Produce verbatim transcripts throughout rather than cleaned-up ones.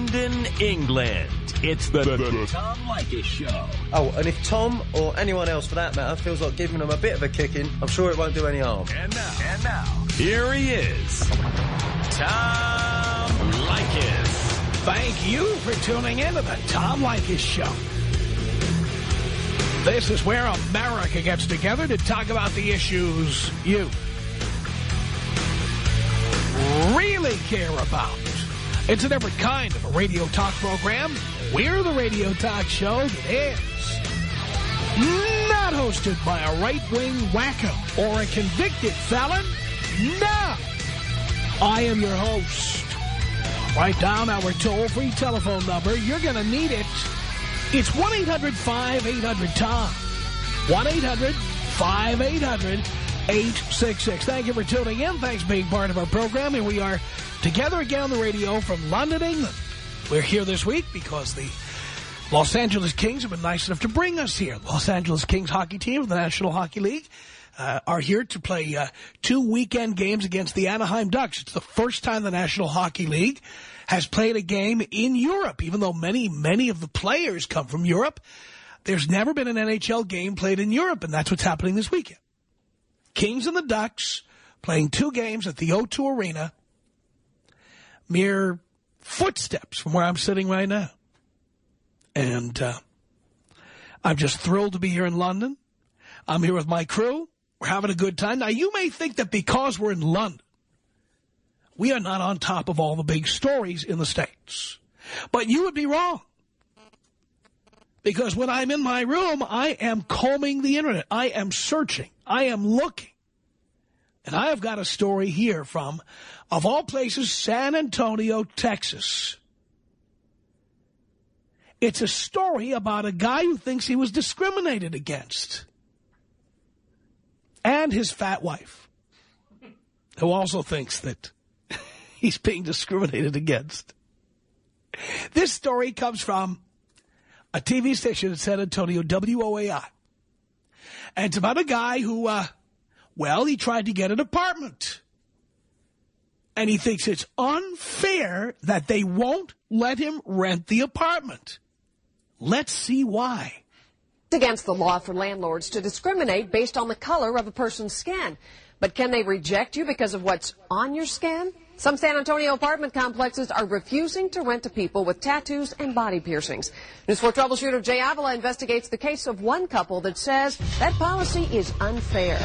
London, England. It's the, the, the Tom Leykis Show. Oh, and if Tom, or anyone else for that matter, feels like giving them a bit of a kicking, I'm sure it won't do any harm. And now, and now, here he is, Tom Leykis. Thank you for tuning in to the Tom Leykis Show. This is where America gets together to talk about the issues you really care about. It's a different kind of a radio talk program. We're the radio talk show that is not hosted by a right-wing wacko or a convicted felon. No! I am your host. Write down our toll-free telephone number. You're going to need it. It's one eight hundred five eight hundred Tom. one eight hundred five eight hundred eight six six. Thank you for tuning in. Thanks for being part of our program. Here we are together again on the radio from London, England. We're here this week because the Los Angeles Kings have been nice enough to bring us here. Los Angeles Kings hockey team of the National Hockey League uh, are here to play uh, two weekend games against the Anaheim Ducks. It's the first time the National Hockey League has played a game in Europe, even though many, many of the players come from Europe. There's never been an N H L game played in Europe, and that's what's happening this weekend. Kings and the Ducks playing two games at the O two Arena, mere footsteps from where I'm sitting right now. And uh, I'm just thrilled to be here in London. I'm here with my crew. We're having a good time. Now, you may think that because we're in London, we are not on top of all the big stories in the States. But you would be wrong. Because when I'm in my room, I am combing the Internet. I am searching. I am looking. And I have got a story here from, of all places, San Antonio, Texas. It's a story about a guy who thinks he was discriminated against. And his fat wife, who also thinks that he's being discriminated against. This story comes from a T V station in San Antonio, W O A I. And it's about a guy who, uh, well, he tried to get an apartment. And he thinks it's unfair that they won't let him rent the apartment. Let's see why. It's against the law for landlords to discriminate based on the color of a person's skin. But can they reject you because of what's on your skin? Some San Antonio apartment complexes are refusing to rent to people with tattoos and body piercings. News four troubleshooter Jay Avila investigates the case of one couple that says that policy is unfair.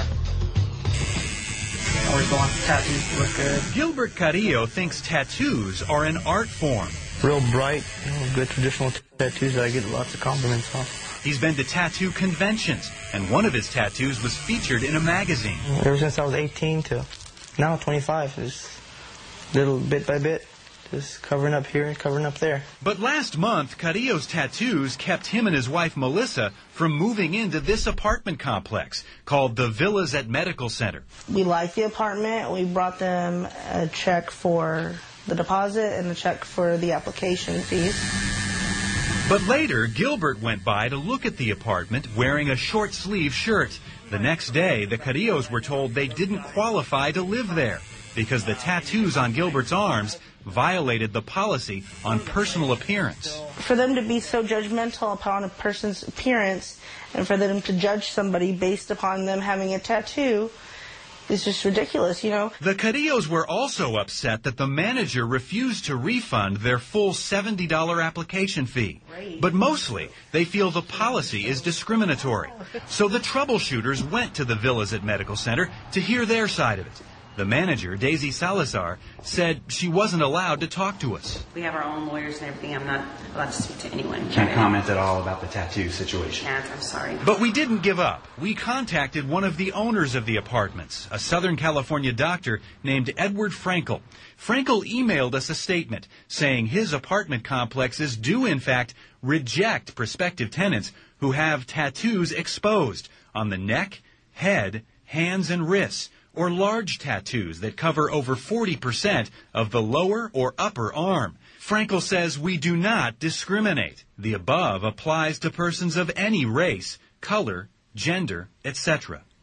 Always want tattoos to look good. Gilbert Carrillo thinks tattoos are an art form. Real bright, you know, good traditional tattoos that I get lots of compliments on. He's been to tattoo conventions, and one of his tattoos was featured in a magazine. Ever since I was eighteen to now twenty-five, is little bit by bit, just covering up here and covering up there. But last month, Carrillo's tattoos kept him and his wife Melissa from moving into this apartment complex called the Villas at Medical Center. We liked the apartment. We brought them a check for the deposit and a check for the application fees. But later, Gilbert went by to look at the apartment wearing a short-sleeve shirt. The next day, the Carrillos were told they didn't qualify to live there because the tattoos on Gilbert's arms violated the policy on personal appearance. For them to be so judgmental upon a person's appearance and for them to judge somebody based upon them having a tattoo is just ridiculous, you know. The Carrillos were also upset that the manager refused to refund their full seventy dollar application fee. Great. But mostly, they feel the policy is discriminatory. So the troubleshooters went to the Villas at Medical Center to hear their side of it. The manager, Daisy Salazar, said she wasn't allowed to talk to us. We have our own lawyers and everything. I'm not allowed to speak to anyone. Can't comment at all about the tattoo situation. Can't, I'm sorry. But we didn't give up. We contacted one of the owners of the apartments, a Southern California doctor named Edward Frankel. Frankel emailed us a statement saying his apartment complexes do, in fact, reject prospective tenants who have tattoos exposed on the neck, head, hands, and wrists, or large tattoos that cover over forty percent of the lower or upper arm. Frankel says we do not discriminate. The above applies to persons of any race, color, gender, et cetera.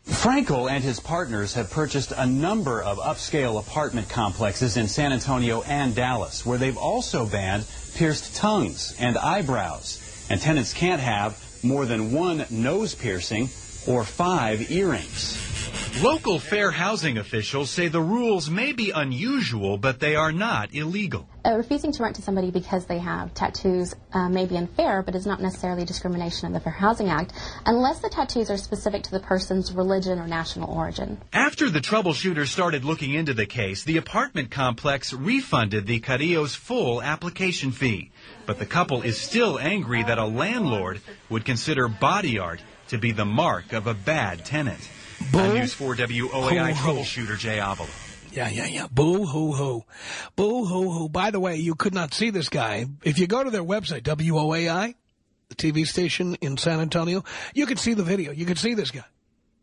Frankel and his partners have purchased a number of upscale apartment complexes in San Antonio and Dallas, where they've also banned pierced tongues and eyebrows. And tenants can't have more than one nose piercing or five earrings. Local fair housing officials say the rules may be unusual, but they are not illegal. Uh, refusing to rent to somebody because they have tattoos uh, may be unfair, but is not necessarily discrimination in the Fair Housing Act, unless the tattoos are specific to the person's religion or national origin. After the troubleshooters started looking into the case, the apartment complex refunded the Carrillo's full application fee. But the couple is still angry that a landlord would consider body art to be the mark of a bad tenant. On News four W O A I troubleshooter Jay Avila. Yeah, yeah, yeah. Boo-hoo-hoo. Boo-hoo-hoo. By the way, you could not see this guy. If you go to their website, W O A I, the T V station in San Antonio, you can see the video. You can see this guy.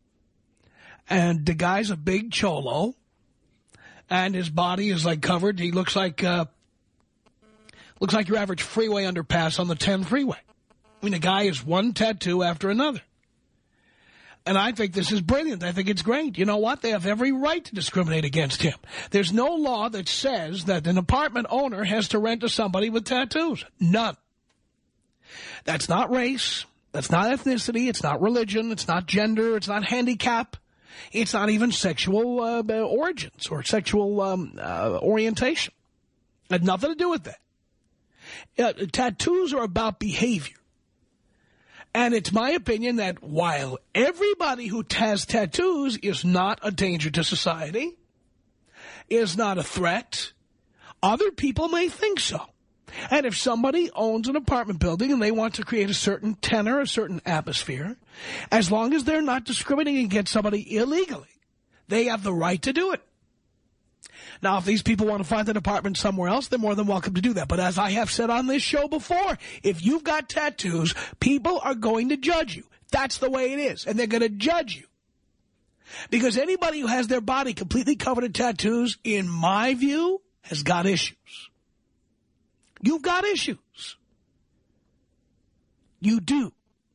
And the guy's a big cholo, and his body is, like, covered. He looks like, uh, looks like your average freeway underpass on the ten freeway. I mean, the guy is one tattoo after another. And I think this is brilliant. I think it's great. You know what? They have every right to discriminate against him. There's no law that says that an apartment owner has to rent to somebody with tattoos. None. That's not race. That's not ethnicity. It's not religion. It's not gender. It's not handicap. It's not even sexual uh, origins or sexual um, uh, orientation. It had nothing to do with that. Uh, tattoos are about behavior. And it's my opinion that while everybody who has tattoos is not a danger to society, is not a threat, other people may think so. And if somebody owns an apartment building and they want to create a certain tenor, a certain atmosphere, as long as they're not discriminating against somebody illegally, they have the right to do it. Now, if these people want to find an apartment somewhere else, they're more than welcome to do that. But as I have said on this show before, if you've got tattoos, people are going to judge you. That's the way it is. And they're going to judge you. Because anybody who has their body completely covered in tattoos, in my view, has got issues. You've got issues. You do.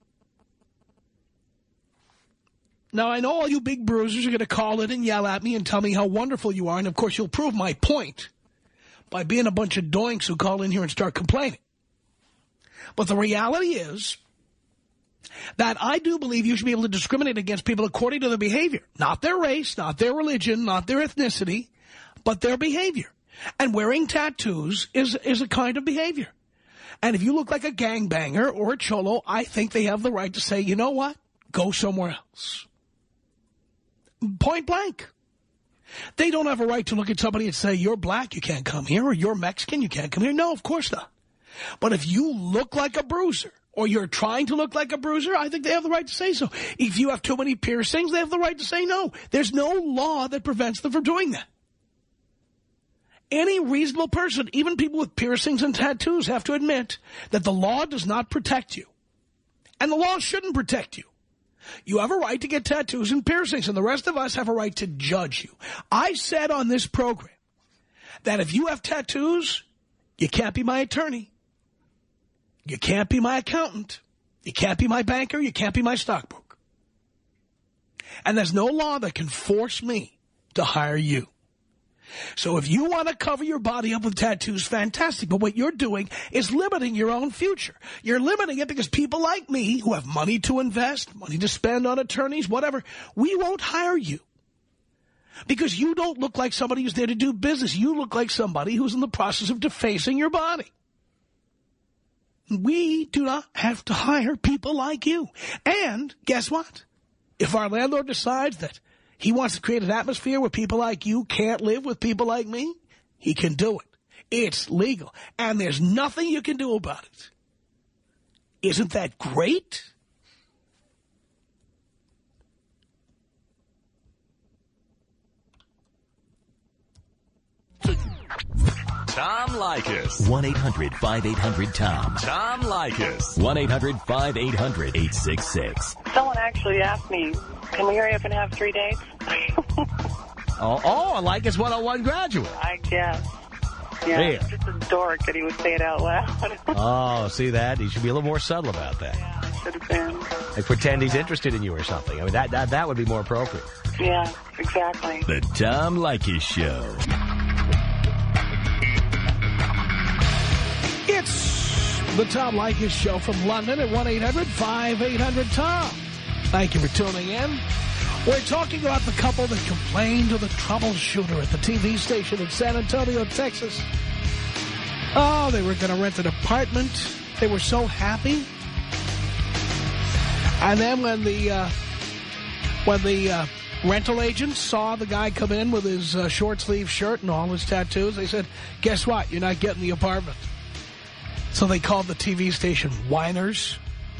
Now, I know all you big bruisers are going to call in and yell at me and tell me how wonderful you are. And, of course, you'll prove my point by being a bunch of doinks who call in here and start complaining. But the reality is that I do believe you should be able to discriminate against people according to their behavior. Not their race, not their religion, not their ethnicity, but their behavior. And wearing tattoos is, is a kind of behavior. And if you look like a gangbanger or a cholo, I think they have the right to say, you know what? Go somewhere else. Point blank. They don't have a right to look at somebody and say, you're black, you can't come here, or you're Mexican, you can't come here. No, of course not. But if you look like a bruiser, or you're trying to look like a bruiser, I think they have the right to say so. If you have too many piercings, they have the right to say no. There's no law that prevents them from doing that. Any reasonable person, even people with piercings and tattoos, have to admit that the law does not protect you. And the law shouldn't protect you. You have a right to get tattoos and piercings, and the rest of us have a right to judge you. I said on this program that if you have tattoos, you can't be my attorney. You can't be my accountant. You can't be my banker. You can't be my stockbroker. And there's no law that can force me to hire you. So if you want to cover your body up with tattoos, fantastic. But what you're doing is limiting your own future. You're limiting it because people like me who have money to invest, money to spend on attorneys, whatever, we won't hire you. Because you don't look like somebody who's there to do business. You look like somebody who's in the process of defacing your body. We do not have to hire people like you. And guess what? If our landlord decides that he wants to create an atmosphere where people like you can't live with people like me, he can do it. It's legal. And there's nothing you can do about it. Isn't that great? Tom Leykis. one eight hundred five eight hundred Tom. Tom Leykis. one eight hundred five eight hundred eight six six. Someone actually asked me, can we hurry up and have three dates? oh, oh, a Leykis one oh one graduate. I guess. Yeah, yeah. It's just a dork that he would say it out loud. Oh, see that? He should be a little more subtle about that. Yeah. should have been. Like pretend he's interested in you or something. I mean, that, that, that would be more appropriate. Yeah, exactly. The Tom Leykis Show. It's the Tom Leykis Show from London at one eight hundred five eight hundred Tom. Thank you for tuning in. We're talking about the couple that complained to the troubleshooter at the T V station in San Antonio, Texas. Oh, they were going to rent an apartment. They were so happy. And then when the uh, when the uh, rental agents saw the guy come in with his uh, short-sleeve shirt and all his tattoos, they said, guess what? You're not getting the apartment. So they called the T V station whiners.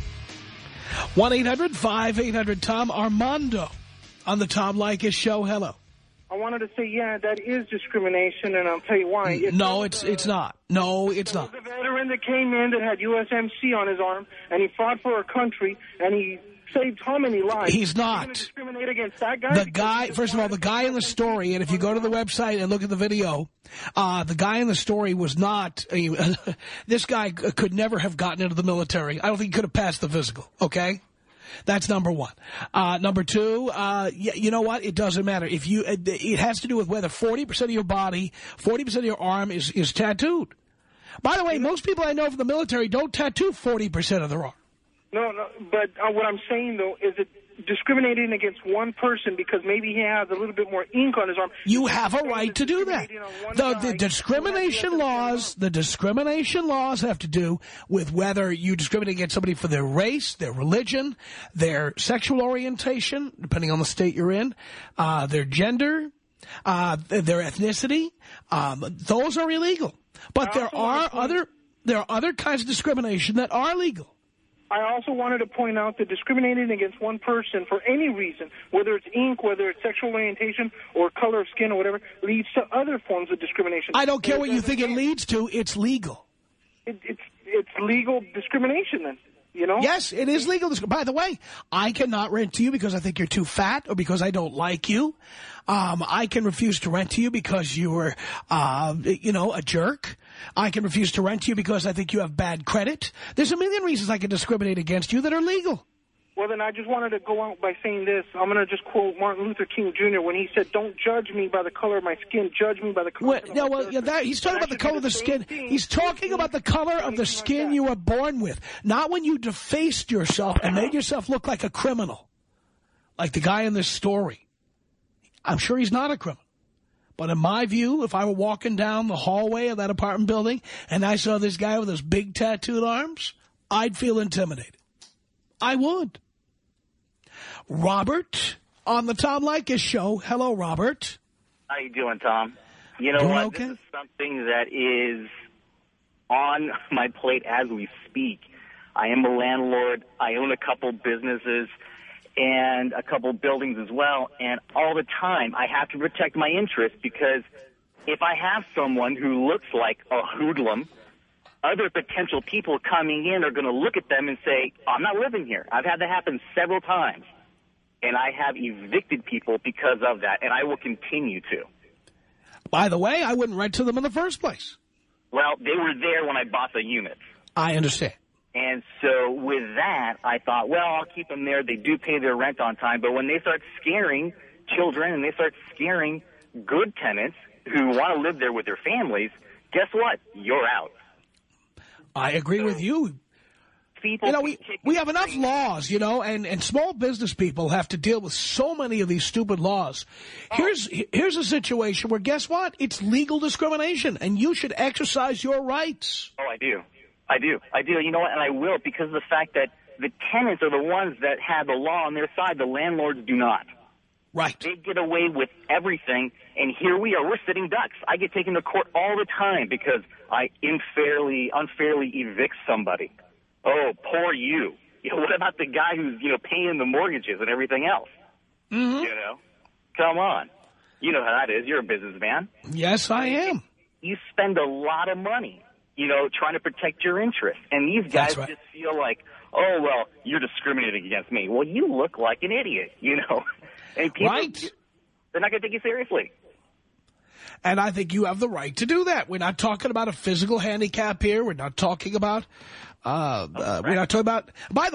one eight hundred five eight hundred Tom. Armando on the Tom Leykis Show. Hello. I wanted to say, yeah, that is discrimination, and I'll tell you why. If no, it's it's not. No, it's not. There was a veteran that came in that had U S M C on his arm, and he fought for our country, and he saved how many lives? He's not. Are you gonna discriminate against that guy? The guy, first of all, the guy in the story, and if you go to the website and look at the video, uh, the guy in the story was not, uh, this guy could never have gotten into the military. I don't think he could have passed the physical, okay? That's number one. Uh, number two, uh, you, you know what? It doesn't matter. If you, it, it has to do with whether forty percent of your body, forty percent of your arm is, is tattooed. By the way, most people I know from the military don't tattoo forty percent of their arm. No, no, but uh, what I'm saying, though, is it discriminating against one person because maybe he has a little bit more ink on his arm. You have a right to do that. The, the discrimination laws, the discrimination laws have to do with whether you discriminate against somebody for their race, their religion, their sexual orientation, depending on the state you're in, uh, their gender, uh, their ethnicity. Um, those are illegal. But there are other there are other kinds of discrimination that are legal. I also wanted to point out that discriminating against one person for any reason, whether it's ink, whether it's sexual orientation or color of skin or whatever, leads to other forms of discrimination. I don't care what you think it leads to. It's legal. It, it's it's legal discrimination then, you know? Yes, it is legal. By the way, I cannot rent to you because I think you're too fat or because I don't like you. Um, I can refuse to rent to you because you were, uh, you know, a jerk. I can refuse to rent to you because I think you have bad credit. There's a million reasons I can discriminate against you that are legal. Well, then I just wanted to go out by saying this. I'm going to just quote Martin Luther King Junior when he said, don't judge me by the color of my skin, judge me by the color well, of no, my well, yeah, that, He's talking about the color of the skin. He's talking about the color of the skin you were born with, not when you defaced yourself and made yourself look like a criminal, like the guy in this story. I'm sure he's not a criminal. But in my view, if I were walking down the hallway of that apartment building and I saw this guy with his big tattooed arms, I'd feel intimidated. I would. Robert on the Tom Leykis Show. Hello, Robert. How you doing, Tom? You know Doing what? okay? This is something that is on my plate as we speak. I am a landlord. I own a couple businesses and a couple buildings as well. And all the time, I have to protect my interests because if I have someone who looks like a hoodlum, other potential people coming in are going to look at them and say, oh, I'm not living here. I've had that happen several times. And I have evicted people because of that, and I will continue to. By the way, I wouldn't rent to them in the first place. Well, they were there when I bought the units. I understand. And so with that, I thought, well, I'll keep them there. They do pay their rent on time. But when they start scaring children and they start scaring good tenants who want to live there with their families, guess what? You're out. I agree with you. People you know, we, we have enough laws, you know, and, and small business people have to deal with so many of these stupid laws. Here's here's a situation where, guess what? It's legal discrimination, and you should exercise your rights. Oh, I do. I do. I do. You know what? And I will, because of the fact that the tenants are the ones that have the law on their side. The landlords do not. Right. They get away with everything, and here we are. We're sitting ducks. I get taken to court all the time because I unfairly, unfairly evict somebody. Oh, poor you. You know, what about the guy who's, you know, paying the mortgages and everything else? Mm-hmm. You know? Come on. You know how that is. You're a businessman. Yes, I am. You spend a lot of money, you know, trying to protect your interests. And these guys right. just feel like, oh, well, you're discriminating against me. Well, you look like an idiot, you know? And people, right. They're not going to take you seriously. And I think you have the right to do that. We're not talking about a physical handicap here. We're not talking about... Uh, uh, we're not talking about, by the way,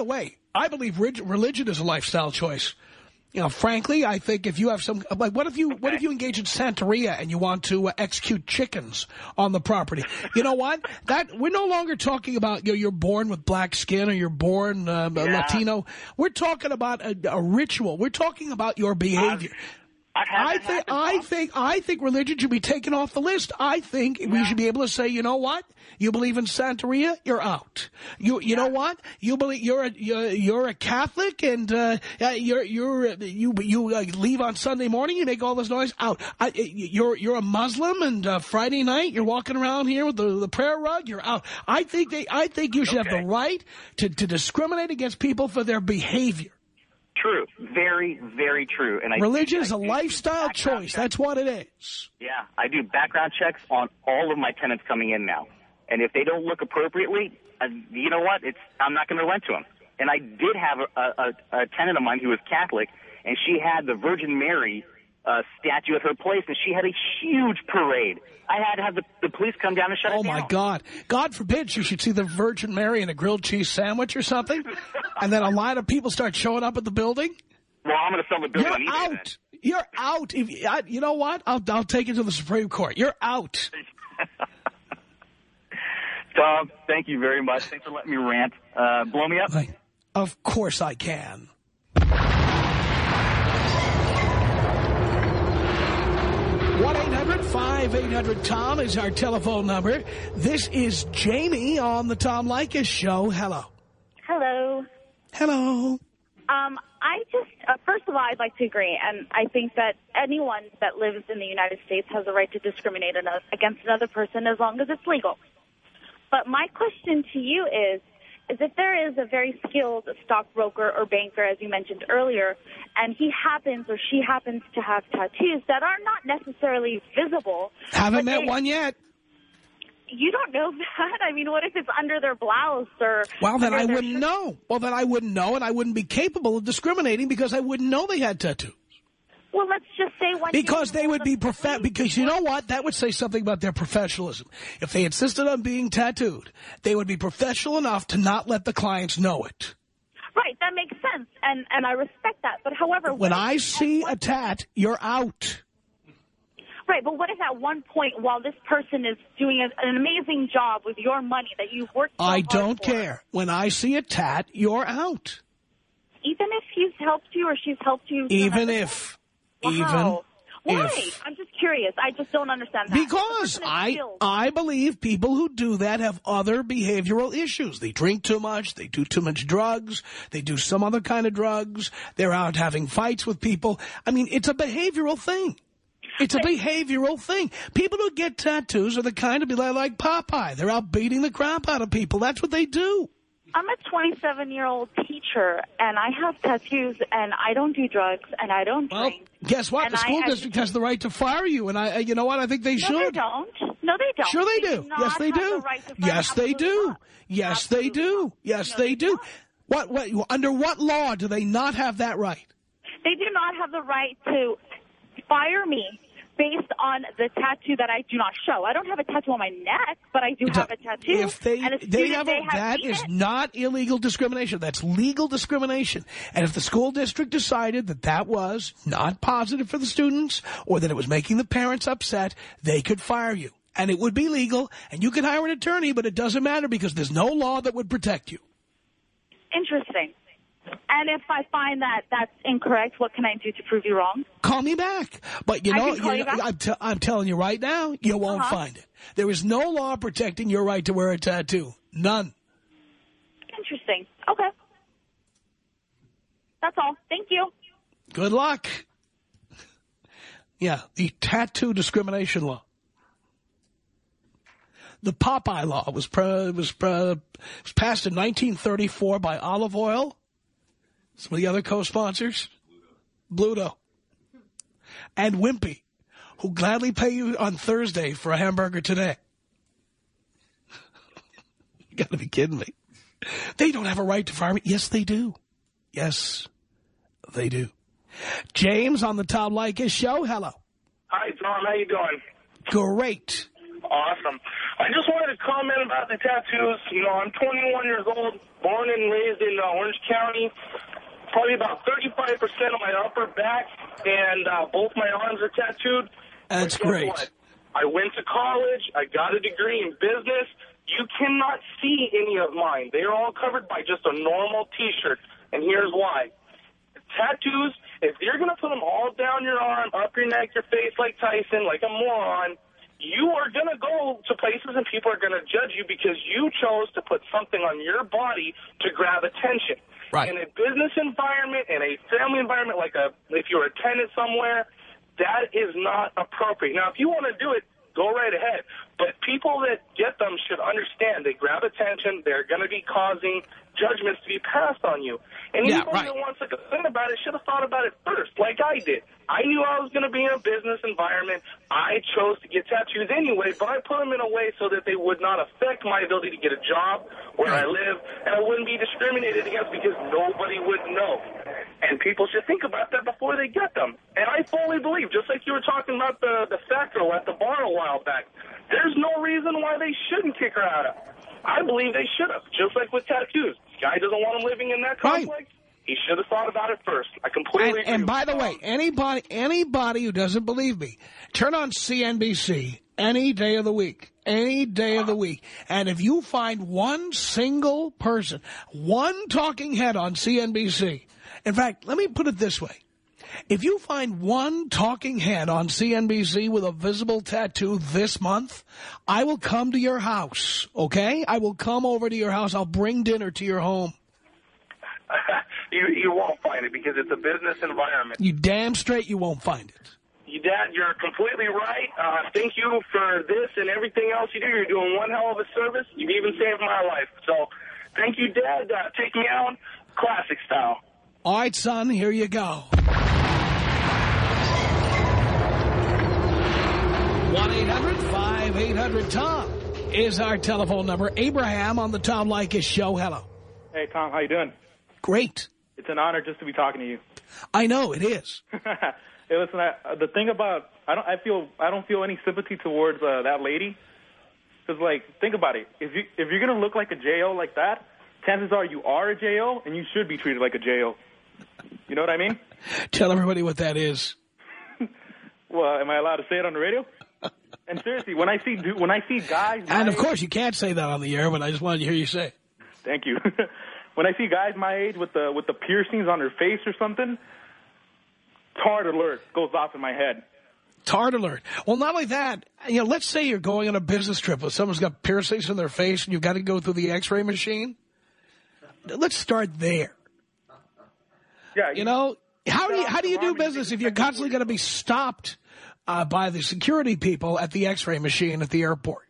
I believe religion is a lifestyle choice. You know, frankly, I think if you have some, like, what if you, okay. what if you engage in Santeria and you want to uh, execute chickens on the property? You know what? That we're no longer talking about, you know, you're born with black skin or you're born uh, yeah. Latino. We're talking about a, a ritual. We're talking about your behavior. I think, I think, I think religion should be taken off the list. I think yeah. we should be able to say, you know what? You believe in Santeria, you're out. You, you yeah. know what? You believe you're a you're, you're a Catholic, and uh, you're you're you you uh, leave on Sunday morning. You make all this noise. Out. I, you're you're a Muslim, and uh, Friday night you're walking around here with the, the prayer rug. You're out. I think they. I think you should okay. have the right to to discriminate against people for their behavior. True. Very, very true. And I Religion is a I lifestyle choice. Checks. That's what it is. Yeah. I do background checks on all of my tenants coming in now. And if they don't look appropriately, uh, you know what? It's I'm not going to rent to them. And I did have a, a, a tenant of mine who was Catholic, and she had the Virgin Mary uh, statue at her place, and she had a huge parade. I had to have the, the police come down and shut oh it down. Oh, my God. God forbid you should see the Virgin Mary in a grilled cheese sandwich or something, and then a line of people start showing up at the building. Well, I'm going to sell the building. You're out. Then. You're out. If, I, you know what? I'll, I'll take it to the Supreme Court. You're out. Tom, thank you very much. Thanks for letting me rant. Uh, blow me up? Of course I can. one eight hundred five eight hundred Tom is our telephone number. This is Jamie on the Tom Leykis Show. Hello. Hello. Hello. Um, I just, uh, first of all, I'd like to agree, and I think that anyone that lives in the United States has a right to discriminate against another person as long as it's legal. But my question to you is, is if there is a very skilled stockbroker or banker, as you mentioned earlier, and he happens or she happens to have tattoos that are not necessarily visible. Haven't met they, one yet. You don't know that? I mean, what if it's under their blouse or... Well, then I wouldn't shirt? know. Well, then I wouldn't know, and I wouldn't be capable of discriminating because I wouldn't know they had tattoos. Well, let's just say one Because they would be prof- because you know what? That would say something about their professionalism. If they insisted on being tattooed, they would be professional enough to not let the clients know it. Right, that makes sense, and, and I respect that. But however... When I see a tat, you're out. Right, but what if at one point, while this person is doing an amazing job with your money that you've worked so I hard don't for, care. When I see a tat, you're out. Even if he's helped you or she's helped you... Even if... Wow. Even Why? if, I'm just curious. I just don't understand that. Because I I believe people who do that have other behavioral issues. They drink too much. They do too much drugs. They do some other kind of drugs. They're out having fights with people. I mean, it's a behavioral thing. It's a behavioral thing. People who get tattoos are the kind of people like Popeye. They're out beating the crap out of people. That's what they do. I'm a twenty-seven-year-old teacher, and I have tattoos, and I don't do drugs, and I don't well, drink. Guess what? And the school I, district has the right to fire you, and I, you know what? I think they no, should. No, they don't. No, they don't. Sure they, they do. do Yes, they do. The right to yes, they do. Not. Yes, Absolutely they do. not. Yes, no, they, they do. Not. What? What? Under what law do they not have that right? They do not have the right to fire me based on the tattoo that I do not show. I don't have a tattoo on my neck, but I do have a tattoo. If they, and they have, they a, have that is it, not illegal discrimination. That's legal discrimination. And if the school district decided that that was not positive for the students or that it was making the parents upset, they could fire you. And it would be legal, and you could hire an attorney, but it doesn't matter because there's no law that would protect you. Interesting. And if I find that that's incorrect, what can I do to prove you wrong? Call me back. But, you I know, can call you you know back? I'm, t I'm telling you right now, you won't uh-huh. find it. There is no law protecting your right to wear a tattoo. None. Interesting. Okay. That's all. Thank you. Good luck. Yeah, the tattoo discrimination law. The Popeye law was, uh, was, uh, was passed in nineteen thirty-four by Olive Oil. Some of the other co-sponsors, Bluto, and Wimpy, who gladly pay you on Thursday for a hamburger today. You got to be kidding me. They don't have a right to fire me. Yes, they do. Yes, they do. James on the Tom Leykis Show. Hello. Hi, Tom. How you doing? Great. Awesome. I just wanted to comment about the tattoos. You know, I'm twenty-one years old, born and raised in uh, Orange County. Probably about thirty-five percent of my upper back and uh, both my arms are tattooed. That's But guess great. what? I went to college. I got a degree in business. You cannot see any of mine. They are all covered by just a normal T-shirt. And here's why. Tattoos, if you're going to put them all down your arm, up your neck, your face like Tyson, like a moron, you are going to go to places and people are going to judge you because you chose to put something on your body to grab attention. Right. In a business environment, in a family environment, like a if you're a tenant somewhere, that is not appropriate. Now, if you want to do it, go right ahead. But people that get them should understand they grab attention. They're going to be causing judgments to be passed on you. And Yeah, anybody right. that wants to complain about it should have thought about it first, like I did. I knew I was going to be in a business environment. I chose to get tattoos anyway, but I put them in a way so that they would not affect my ability to get a job where I live, and I wouldn't be discriminated against because nobody would know. And people should think about that before they get them. And I fully believe, just like you were talking about the, the fat girl at the bar a while back, there's no reason why they shouldn't kick her out of. I believe they should have, just like with tattoos. This guy doesn't want him living in that complex. He should have thought about it first. I completely And, agree. and by with the way, anybody anybody who doesn't believe me, turn on C N B C any day of the week, any day of the week. And if you find one single person, one talking head on C N B C, in fact, let me put it this way. If you find one talking head on C N B C with a visible tattoo this month, I will come to your house, okay? I will come over to your house. I'll bring dinner to your home. you, you won't find it because it's a business environment. You damn straight you won't find it. You, Dad, you're completely right. Uh, thank you for this and everything else you do. You're doing one hell of a service. You've even saved my life. So thank you, Dad. Uh, take me out classic style. All right, son, here you go. one eight hundred five eight hundred Tom is our telephone number. Abraham on the Tom Leykis show. Hello. Hey, Tom, how you doing? Great. It's an honor just to be talking to you. I know, it is. Hey, listen, I, the thing about, I don't, I feel, I don't feel any sympathy towards uh, that lady. Because, like, think about it. If, you, if you're going to look like a J O like that, chances are you are a J O, and you should be treated like a J O. You know what I mean? Tell everybody what that is. Well, am I allowed to say it on the radio? And seriously, when I see when I see guys... And, of course, you can't say that on the air, but I just wanted to hear you say it. Thank you. When I see guys my age with the with the piercings on their face or something, tard alert goes off in my head. Tard alert. Well, not only that, you know, let's say you're going on a business trip with someone's got piercings in their face and you've got to go through the x-ray machine. Let's start there. Yeah, you, you know, how do you, how do you do business if you're constantly going to be stopped uh, by the security people at the x-ray machine at the airport?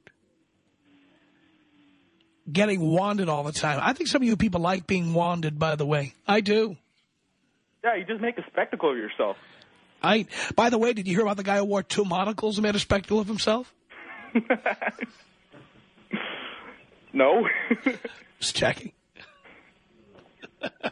Getting wanded all the time. I think some of you people like being wanded, by the way. I do. Yeah, you just make a spectacle of yourself. I. By the way, did you hear about the guy who wore two monocles and made a spectacle of himself? No. Just checking. But,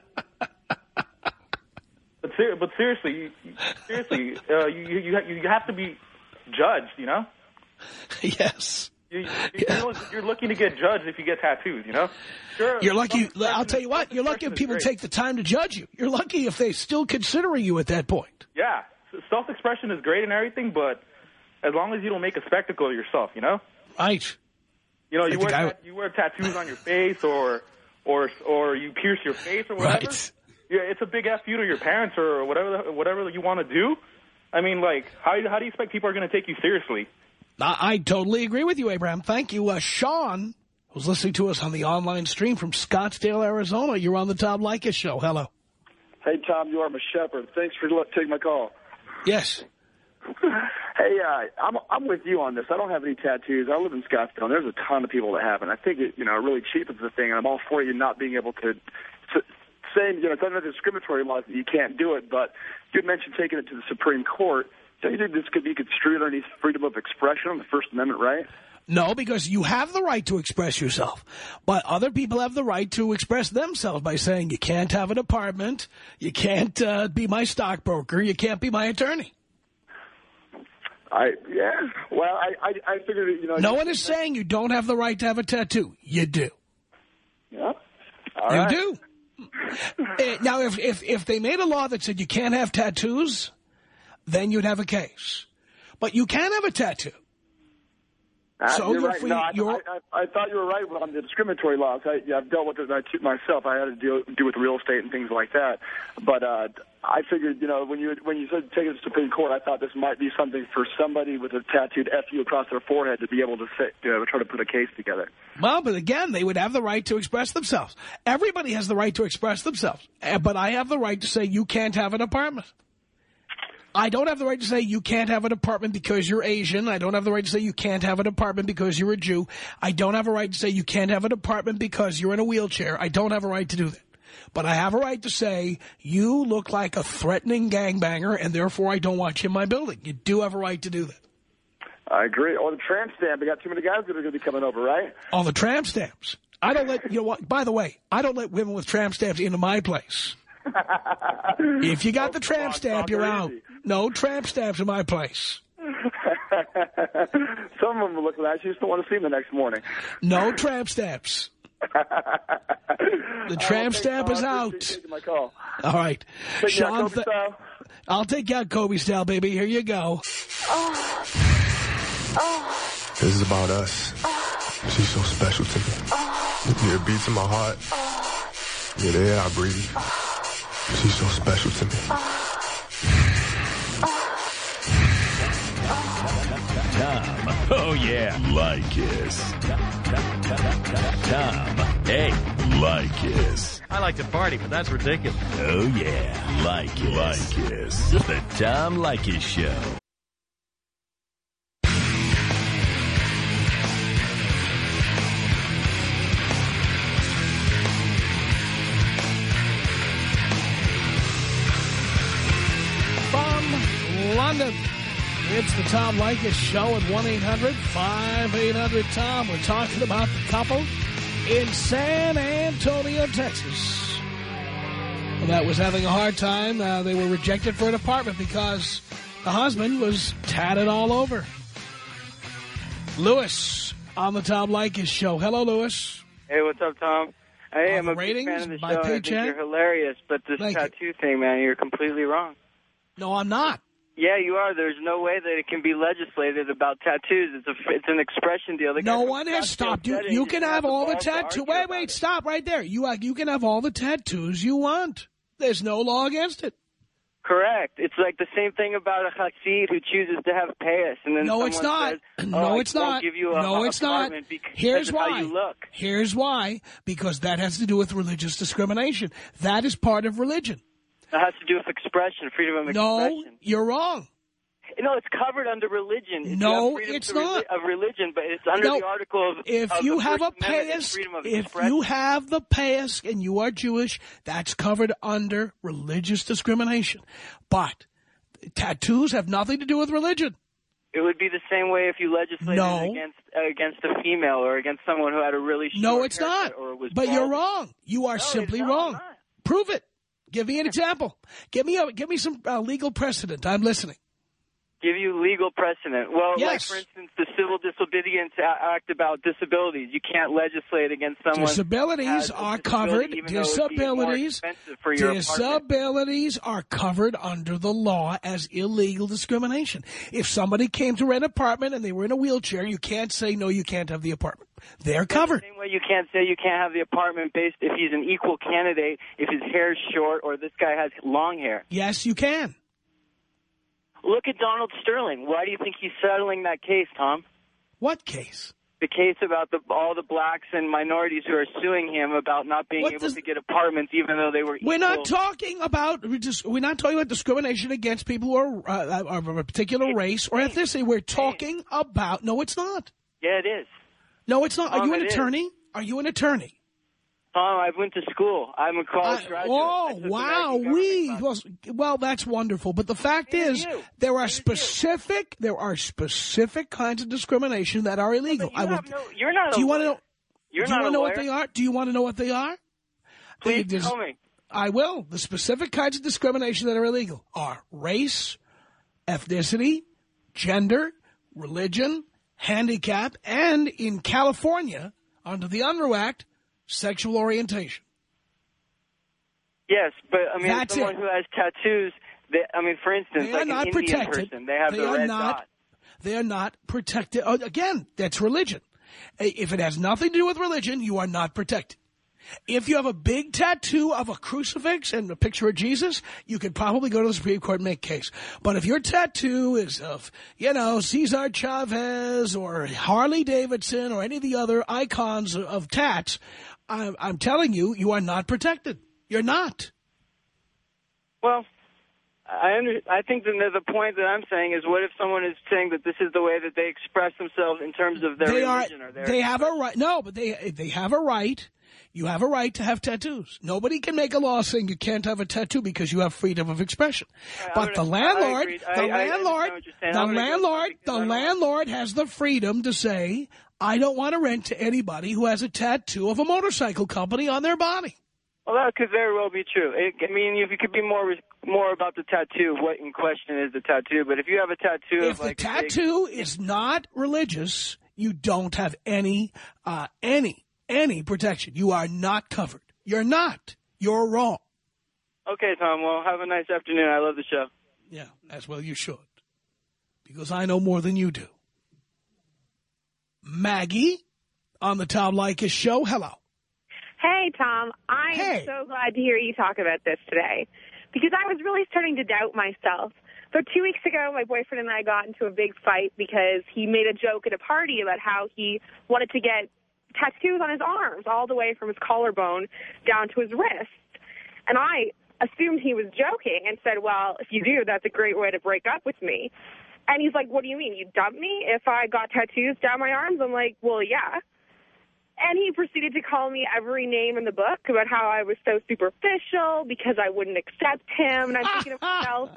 ser but seriously, seriously, uh, you, you, you have to be judged, you know? Yes. You, you, you're, you're looking to get judged if you get tattoos, you know? Sure. You're lucky. I'll tell you what. You're lucky if people take the time to judge you. You're lucky if they're still considering you at that point. Yeah. Self-expression is great and everything, but as long as you don't make a spectacle of yourself, you know? Right. You know, you wear, I... you wear tattoos on your face or or or you pierce your face or whatever. Right. Yeah, it's a big F you to your parents or whatever whatever you want to do. I mean, like, how, how do you expect people are going to take you seriously? I, I totally agree with you, Abraham. Thank you. Uh, Sean, who's listening to us on the online stream from Scottsdale, Arizona. You're on the Tom Leykis show. Hello. Hey, Tom, you are my shepherd. Thanks for taking my call. Yes. Hey, uh, I'm I'm with you on this. I don't have any tattoos. I live in Scottsdale, and there's a ton of people that have it. I think it, you know, really cheapens the thing, and I'm all for you not being able to, to saying, you know, it's under the discriminatory laws that you can't do it, but you had mentioned taking it to the Supreme Court. Don't you think this could be construed underneath freedom of expression on the First Amendment, right? No, because you have the right to express yourself. But other people have the right to express themselves by saying you can't have an apartment, you can't uh, be my stockbroker, you can't be my attorney. I yeah. Well, I I, I figured you know. No one is saying you don't have the right to have a tattoo. You do. Yeah. All you right. do. Uh, now, if, if if they made a law that said you can't have tattoos, then you'd have a case. But you can have a tattoo. Uh, so you're you're right. free. No, I, you're, I, I, I thought you were right on the discriminatory laws. I, yeah, I've dealt with it myself. I had to deal do with real estate and things like that. But uh, I figured, you know, when you when you said take it to the Supreme Court, I thought this might be something for somebody with a tattooed F U across their forehead to be able to sit, you know, try to put a case together. Well, but again, they would have the right to express themselves. Everybody has the right to express themselves. Uh, But I have the right to say you can't have an apartment. I don't have the right to say you can't have an apartment because you're Asian. I don't have the right to say you can't have an apartment because you're a Jew. I don't have a right to say you can't have an apartment because you're in a wheelchair. I don't have a right to do that. But I have a right to say you look like a threatening gangbanger, and therefore I don't want you in my building. You do have a right to do that. I agree. Or the tramp stamp. We got too many guys that are going to be coming over, right? Oh, the tramp stamps. I don't let, you know what, by the way, I don't let women with tramp stamps into my place. If you got the tramp stamp, you're out. No tramp stamps in my place. Some of them look like you just don't want to see them the next morning. No tramp stamps. The tramp stamp is out. My call. All right. Take Sean, Kobe style. I'll take you out Kobe style, baby. Here you go. Oh. Oh. This is about us. Oh. She's so special to me. Oh. Yeah, it beats in my heart. Oh. Yeah, the air I breathe. Oh. She's so special to me. Oh. Tom, oh yeah, Leykis. Tom, hey, Leykis. I like to party, but that's ridiculous. Oh yeah, Leykis. Leykis. The Tom Leykis Show. From London, it's the Tom Leykis Show at one eight hundred five eight hundred Tom. We're talking about the couple in San Antonio, Texas, that was having a hard time. Uh, they were rejected for an apartment because the husband was tatted all over. Lewis on the Tom Leykis Show. Hello, Lewis. Hey, what's up, Tom? Hey, On I'm the a ratings, big fan of the my show. I paycheck? think you're hilarious, but this Thank tattoo thing, man, you're completely wrong. No, I'm not. Yeah, you are. There's no way that it can be legislated about tattoos. It's a it's an expression deal. The No guy one has stopped you. You can have all the tattoos. Wait, wait, stop right there. You uh, you can have all the tattoos you want. There's no law against it. Correct. It's like the same thing about a Hasid who chooses to have payas, and then No, someone it's not. says, oh, no, I it's won't not. Give you a no, it's not. because Here's of why. How you look. Here's why. Because that has to do with religious discrimination. That is part of religion. That has to do with expression, freedom of expression. No, you're wrong. No, it's covered under religion. It's No, it's it's not. Of religion, but it's under No, the article of If of you the have a First Amendment, it's payas, freedom of if expression. you have the payas and you are Jewish, that's covered under religious discrimination. But tattoos have nothing to do with religion. It would be the same way if you legislated No. against uh, against a female or against someone who had a really short No, it's not. haircut or was But bald. you're wrong. You are No, simply it's not. wrong. I'm not. Prove it. Give me an example. Give me a, give me some uh, legal precedent. I'm listening. Give you legal precedent. Well, like, Yes. for instance, the Civil Disobedience Act about disabilities. You can't legislate against someone Disabilities who has a are disability, covered. even though it'd be more Disabilities. expensive for your apartment. Disabilities are covered under the law as illegal discrimination. If somebody came to rent an apartment and they were in a wheelchair, you can't say, no, you can't have the apartment. They're covered. The same way you can't say you can't have the apartment based if he's an equal candidate, if his hair's short or this guy has long hair. Yes, you can. Look at Donald Sterling. Why do you think he's settling that case, Tom? What case? The case about the, all the blacks and minorities who are suing him about not being What able does- to get apartments even though they were equal. We're not talking about we're not talking about discrimination against people who are, uh, are of a particular race or ethnicity. We're talking about no, it's not. Yeah, it is. No, it's not. Are Tom, you an it is. attorney? Are you an attorney? Tom, I went to school. I'm a college I- graduate. I oh, took wow. American We government well, well, that's wonderful. But the fact Neither is, you. there are specific there are specific kinds of discrimination that are illegal. You I will. have no, you're not Do a you want to lawyer. know? You're do you not want a to know lawyer. what they are? Do you want to know what they are? Please There's- tell me. I will. The specific kinds of discrimination that are illegal are race, ethnicity, gender, religion, handicap, and in California, under the Unruh Act, sexual orientation. Yes, but I mean, That's someone it. who has tattoos, they, I mean, for instance, They like are an not Indian protected. person, they have They the are red not. dot. They are not protected. Oh, again, that's religion. If it has nothing to do with religion, you are not protected. If you have a big tattoo of a crucifix and a picture of Jesus, you could probably go to the Supreme Court and make a case. But if your tattoo is of, you know, Cesar Chavez or Harley Davidson or any of the other icons of tats, I'm, I'm telling you, you are not protected. You're not. Well, I under, I think that the point that I'm saying is, what if someone is saying that this is the way that they express themselves in terms of their They religion are, or their... They have a right. No, but they they have a right. You have a right to have tattoos. Nobody can make a law saying you can't have a tattoo because you have freedom of expression. I, but gonna, the landlord, I the I, landlord, I the landlord, the landlord has the freedom to say, I don't want to rent to anybody who has a tattoo of a motorcycle company on their body. Well, that could very well be true. It, I mean, if you could be more more about the tattoo, what in question is the tattoo. But if you have a tattoo If of the like... tattoo big... is not religious, you don't have any, uh, any, any protection. You are not covered. You're not. You're wrong. Okay, Tom. Well, have a nice afternoon. I love the show. Yeah, as well you should. Because I know more than you do. Maggie on the Tom Leykis show. Hello. Hey, Tom. I hey. am so glad to hear you talk about this today, because I was really starting to doubt myself. So two weeks ago, my boyfriend and I got into a big fight because he made a joke at a party about how he wanted to get tattoos on his arms all the way from his collarbone down to his wrist. And I assumed he was joking and said, well, if you do, that's a great way to break up with me. And he's like, what do you mean? You dump me if I got tattoos down my arms? I'm like, well, yeah. And he proceeded to call me every name in the book about how I was so superficial because I wouldn't accept him. And I'm thinking to myself,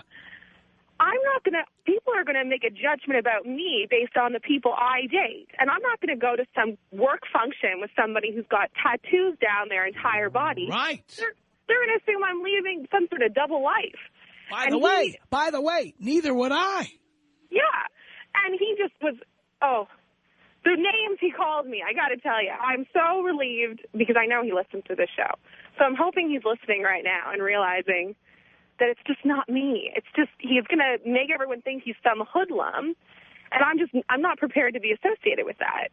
I'm not going to, people are going to make a judgment about me based on the people I date. And I'm not going to go to some work function with somebody who's got tattoos down their entire body. Right. They're, they're going to assume I'm leaving some sort of double life. By and the he, way, by the way, neither would I. Yeah. And he just was, oh, the names he called me, I got to tell you, I'm so relieved because I know he listens to this show. So I'm hoping he's listening right now and realizing that it's just not me. It's just, he's going to make everyone think he's some hoodlum. And I'm just, I'm not prepared to be associated with that.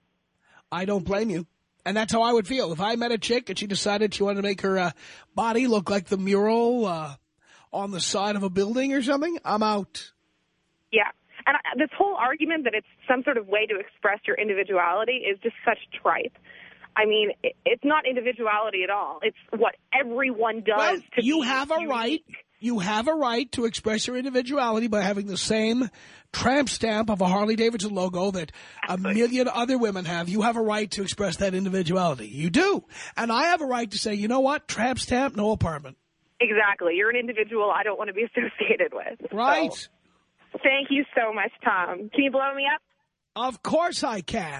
I don't blame you. And that's how I would feel. If I met a chick and she decided she wanted to make her uh, body look like the mural uh, on the side of a building or something, I'm out. Yeah. And I, this whole argument that it's some sort of way to express your individuality is just such tripe. I mean, it, it's not individuality at all. It's what everyone does well, to you be have a unique. right. You have a right to express your individuality by having the same tramp stamp of a Harley-Davidson logo that a million other women have. You have a right to express that individuality. You do. And I have a right to say, you know what? Tramp stamp, no apartment. Exactly. You're an individual I don't want to be associated with. Right. So, thank you so much, Tom. Can you blow me up? Of course I can.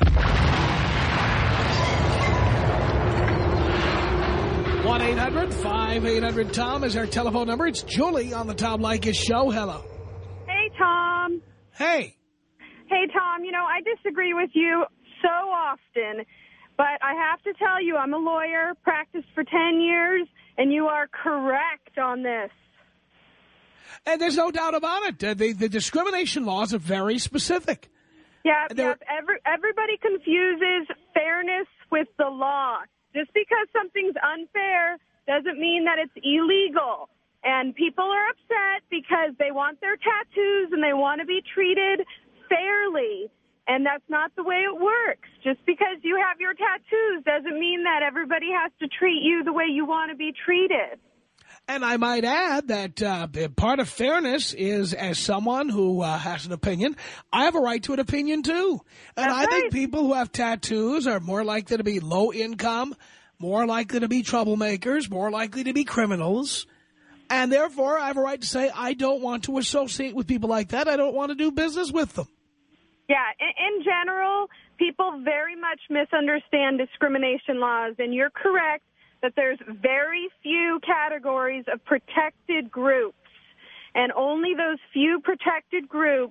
one eight hundred five eight hundred Tom is our telephone number. It's Julie on the Tom Leykis show. Hello. Hey, Tom. Hey. Hey, Tom. You know, I disagree with you so often, but I have to tell you, I'm a lawyer, practiced for ten years, and you are correct on this. And there's no doubt about it. Uh, the, the discrimination laws are very specific. Yeah, They're, yep. Every, everybody confuses fairness with the law. Just because something's unfair doesn't mean that it's illegal. And people are upset because they want their tattoos and they want to be treated fairly. And that's not the way it works. Just because you have your tattoos doesn't mean that everybody has to treat you the way you want to be treated. And I might add that uh, part of fairness is, as someone who uh, has an opinion, I have a right to an opinion, too. And That's I right. think people who have tattoos are more likely to be low income, more likely to be troublemakers, more likely to be criminals. And therefore, I have a right to say I don't want to associate with people like that. I don't want to do business with them. Yeah, in, in general, people very much misunderstand discrimination laws, and you're correct that there's very few categories of protected groups, and only those few protected groups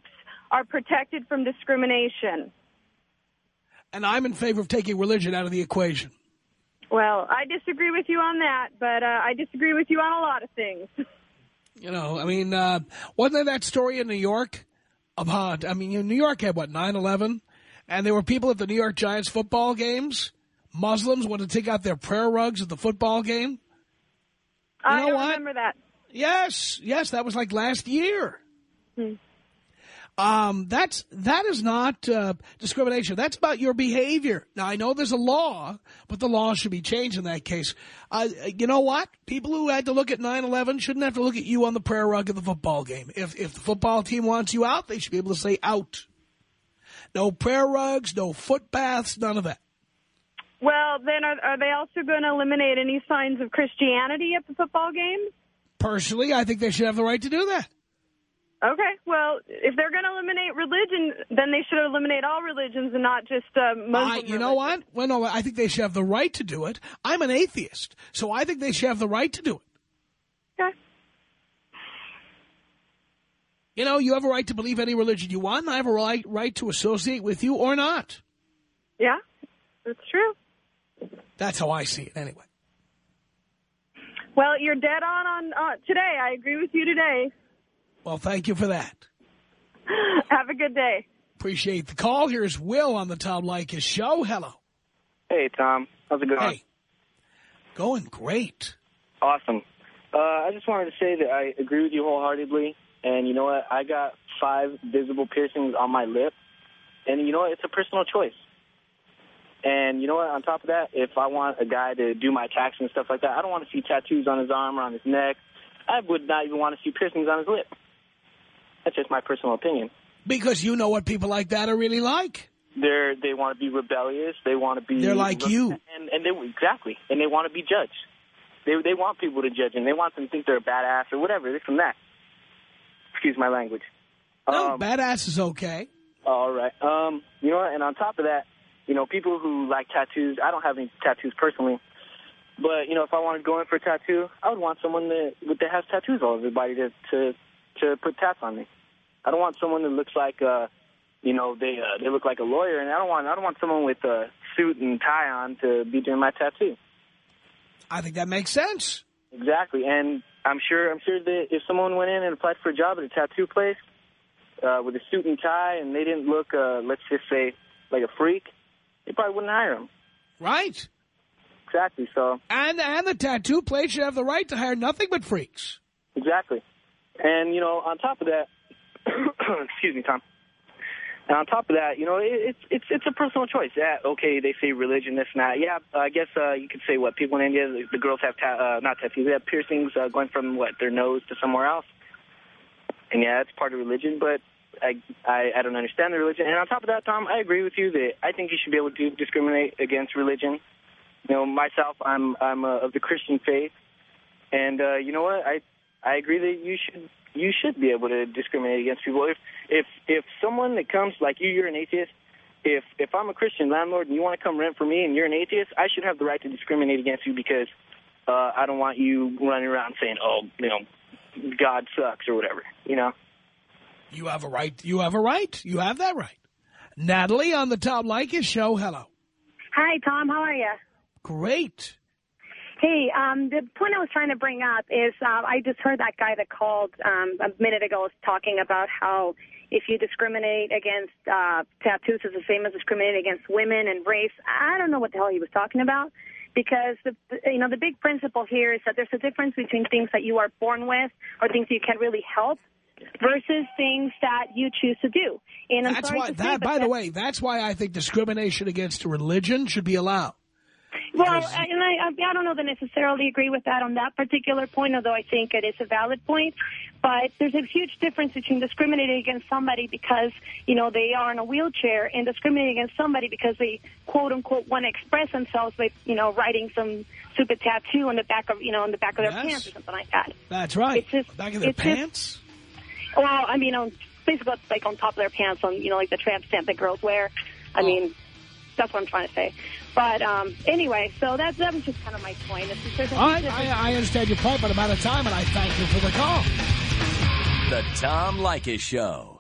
are protected from discrimination. And I'm in favor of taking religion out of the equation. Well, I disagree with you on that, but uh, I disagree with you on a lot of things. You know, I mean, uh, wasn't there that story in New York about, I mean, New York had, what, nine eleven? And there were people at the New York Giants football games. Muslims wanted to take out their prayer rugs at the football game. You I know don't what? remember that. Yes, yes, that was like last year. Hmm. Um, that's, that is not uh, discrimination. That's about your behavior. Now, I know there's a law, but the law should be changed in that case. Uh, you know what? People who had to look at nine eleven shouldn't have to look at you on the prayer rug at the football game. If, if the football team wants you out, they should be able to say out. No prayer rugs, no foot baths, none of that. Well, then are, are they also going to eliminate any signs of Christianity at the football games? Personally, I think they should have the right to do that. Okay, well, if they're going to eliminate religion, then they should eliminate all religions and not just uh, Muslim I, You know what? Well, no, I think they should have the right to do it. I'm an atheist, so I think they should have the right to do it. Okay. You know, you have a right to believe any religion you want, and I have a right, right to associate with you or not. Yeah, that's true. That's how I see it, anyway. Well, you're dead on on uh, today. I agree with you today. Well, thank you for that. Have a good day. Appreciate the call. Here's Will on the Tom Leykis show. Hello. Hey, Tom. How's it going? Hey. Going great. Awesome. Uh, I just wanted to say that I agree with you wholeheartedly. And you know what? I got five visible piercings on my lip. And you know what? It's a personal choice. And you know what? On top of that, if I want a guy to do my taxes and stuff like that, I don't want to see tattoos on his arm or on his neck. I would not even want to see piercings on his lip. That's just my personal opinion. Because you know what people like that are really like. They're they want to be rebellious. They want to be. They're like you. And and they exactly. And they want to be judged. They they want people to judge them. They want them to think they're a badass or whatever. This and that. Excuse my language. No, um, badass is okay. All right. Um, you know what? And on top of that, you know, people who like tattoos. I don't have any tattoos personally. But, you know, if I wanted to go in for a tattoo, I would want someone that that has tattoos all over their body to, to, to put tats on me. I don't want someone that looks like, uh, you know, they uh, they look like a lawyer, and I don't want I don't want someone with a suit and tie on to be doing my tattoo. I think that makes sense. Exactly, and I'm sure I'm sure that if someone went in and applied for a job at a tattoo place uh, with a suit and tie, and they didn't look, uh, let's just say, like a freak, they probably wouldn't hire them. Right. Exactly, so. And and the tattoo place should have the right to hire nothing but freaks. Exactly. And, you know, on top of that, excuse me, Tom. And on top of that, you know, it, it's it's it's a personal choice. Yeah, okay, they say religion, this and that. Yeah, I guess uh, you could say, what, people in India, the, the girls have, ta uh, not tattoos, they have piercings uh, going from, what, their nose to somewhere else. And, yeah, that's part of religion, but I, I, I don't understand the religion. And on top of that, Tom, I agree with you that I think you should be able to discriminate against religion. You know, myself, I'm I'm uh, of the Christian faith, and uh, you know what? I I agree that you should you should be able to discriminate against people. If if if someone that comes like you, you're an atheist. If if I'm a Christian landlord and you want to come rent for me and you're an atheist, I should have the right to discriminate against you because uh, I don't want you running around saying, oh, you know, God sucks or whatever. You know. You have a right. You have a right. You have that right. Natalie on the Tom Leykis show. Hello. Hi, Tom. How are you? Great. Hey, um, the point I was trying to bring up is uh, I just heard that guy that called um, a minute ago was talking about how if you discriminate against uh, tattoos, it's the same as discriminating against women and race. I don't know what the hell he was talking about because, the, you know, the big principle here is that there's a difference between things that you are born with or things that you can't really help versus things that you choose to do. And I'm that's sorry why, to that, say, by the way, that's why I think discrimination against religion should be allowed. Well, and I, I don't know that I necessarily agree with that on that particular point, although I think it is a valid point. But there's a huge difference between discriminating against somebody because, you know, they are in a wheelchair and discriminating against somebody because they, quote, unquote, want to express themselves by, you know, writing some stupid tattoo on the back of, you know, on the back of their yes. pants or something like that. That's right. It's just, back of their pants? Just, well, I mean, on, basically, like on top of their pants, on, you know, like the tramp stamp that girls wear. I oh. mean... That's what I'm trying to say. But um, anyway, so that, that was just kind of my point. It's just, All right, I, I understand your point, but I'm out of time, and I thank you for the call. The Tom Leykis Show.